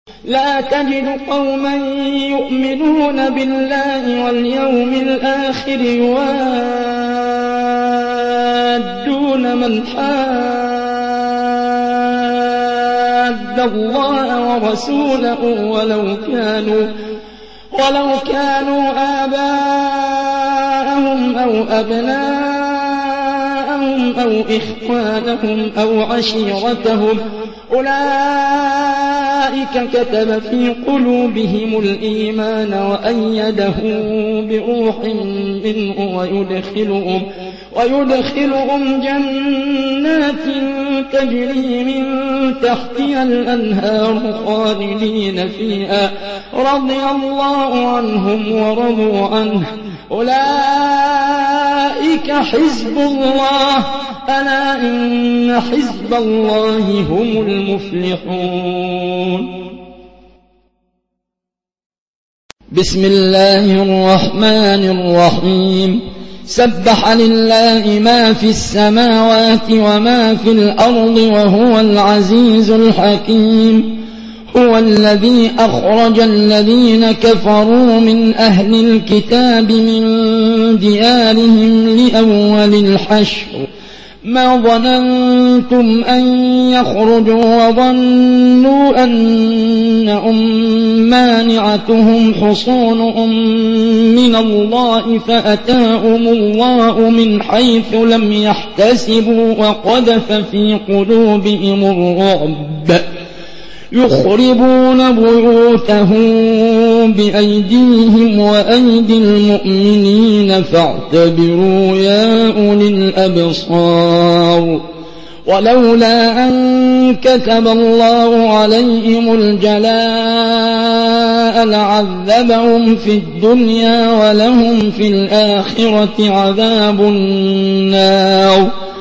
لا تجد قوما يؤمنون بالله واليوم الآخر يوادون من حاد الله ورسوله ولو كانوا آباءهم أو أبناءهم أو إخوانهم أو عشيرتهم أولئك كتب في قلوبهم الإيمان وأيدهم بروح منه ويدخلهم جنات تجري من تحتها الأنهار خالدين فيها رضي الله عنهم ورضوا عنه أولئك حزب الله ألا إن حزب الله هم المفلحون. بسم الله الرحمن الرحيم. سبح لله ما في السماوات وما في الأرض وهو العزيز الحكيم. هو الذي أخرج الذين كفروا من أهل الكتاب من ديارهم لأول الحشر ما ظننتم أن يخرجوا وظنوا أنهم مانعتهم حصونهم من الله فأتاهم الله من حيث لم يحتسبوا وقذف في قلوبهم الرعب يخربون بيوتهم بأيديهم وأيدي المؤمنين فاعتبروا يا أولي الأبصار. ولولا أن كتب الله عليهم الجلاء لعذبهم في الدنيا ولهم في الآخرة عذاب النار.